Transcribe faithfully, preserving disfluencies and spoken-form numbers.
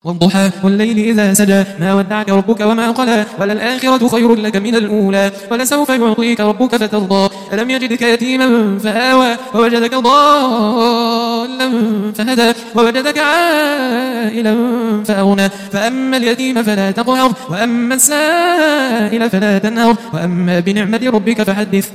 والضحى والليل إذا سجى ما ودعك ربك وما قلى وللآخرة خير لك من الأولى ولسوف يعطيك ربك فترضى ألم يجدك يتيما فآوى ووجدك ضالا فهدى ووجدك عائلا فأغنى فأما اليتيم فلا تقهر وأما السائل فلا تنهر وأما بنعمة ربك فحدث.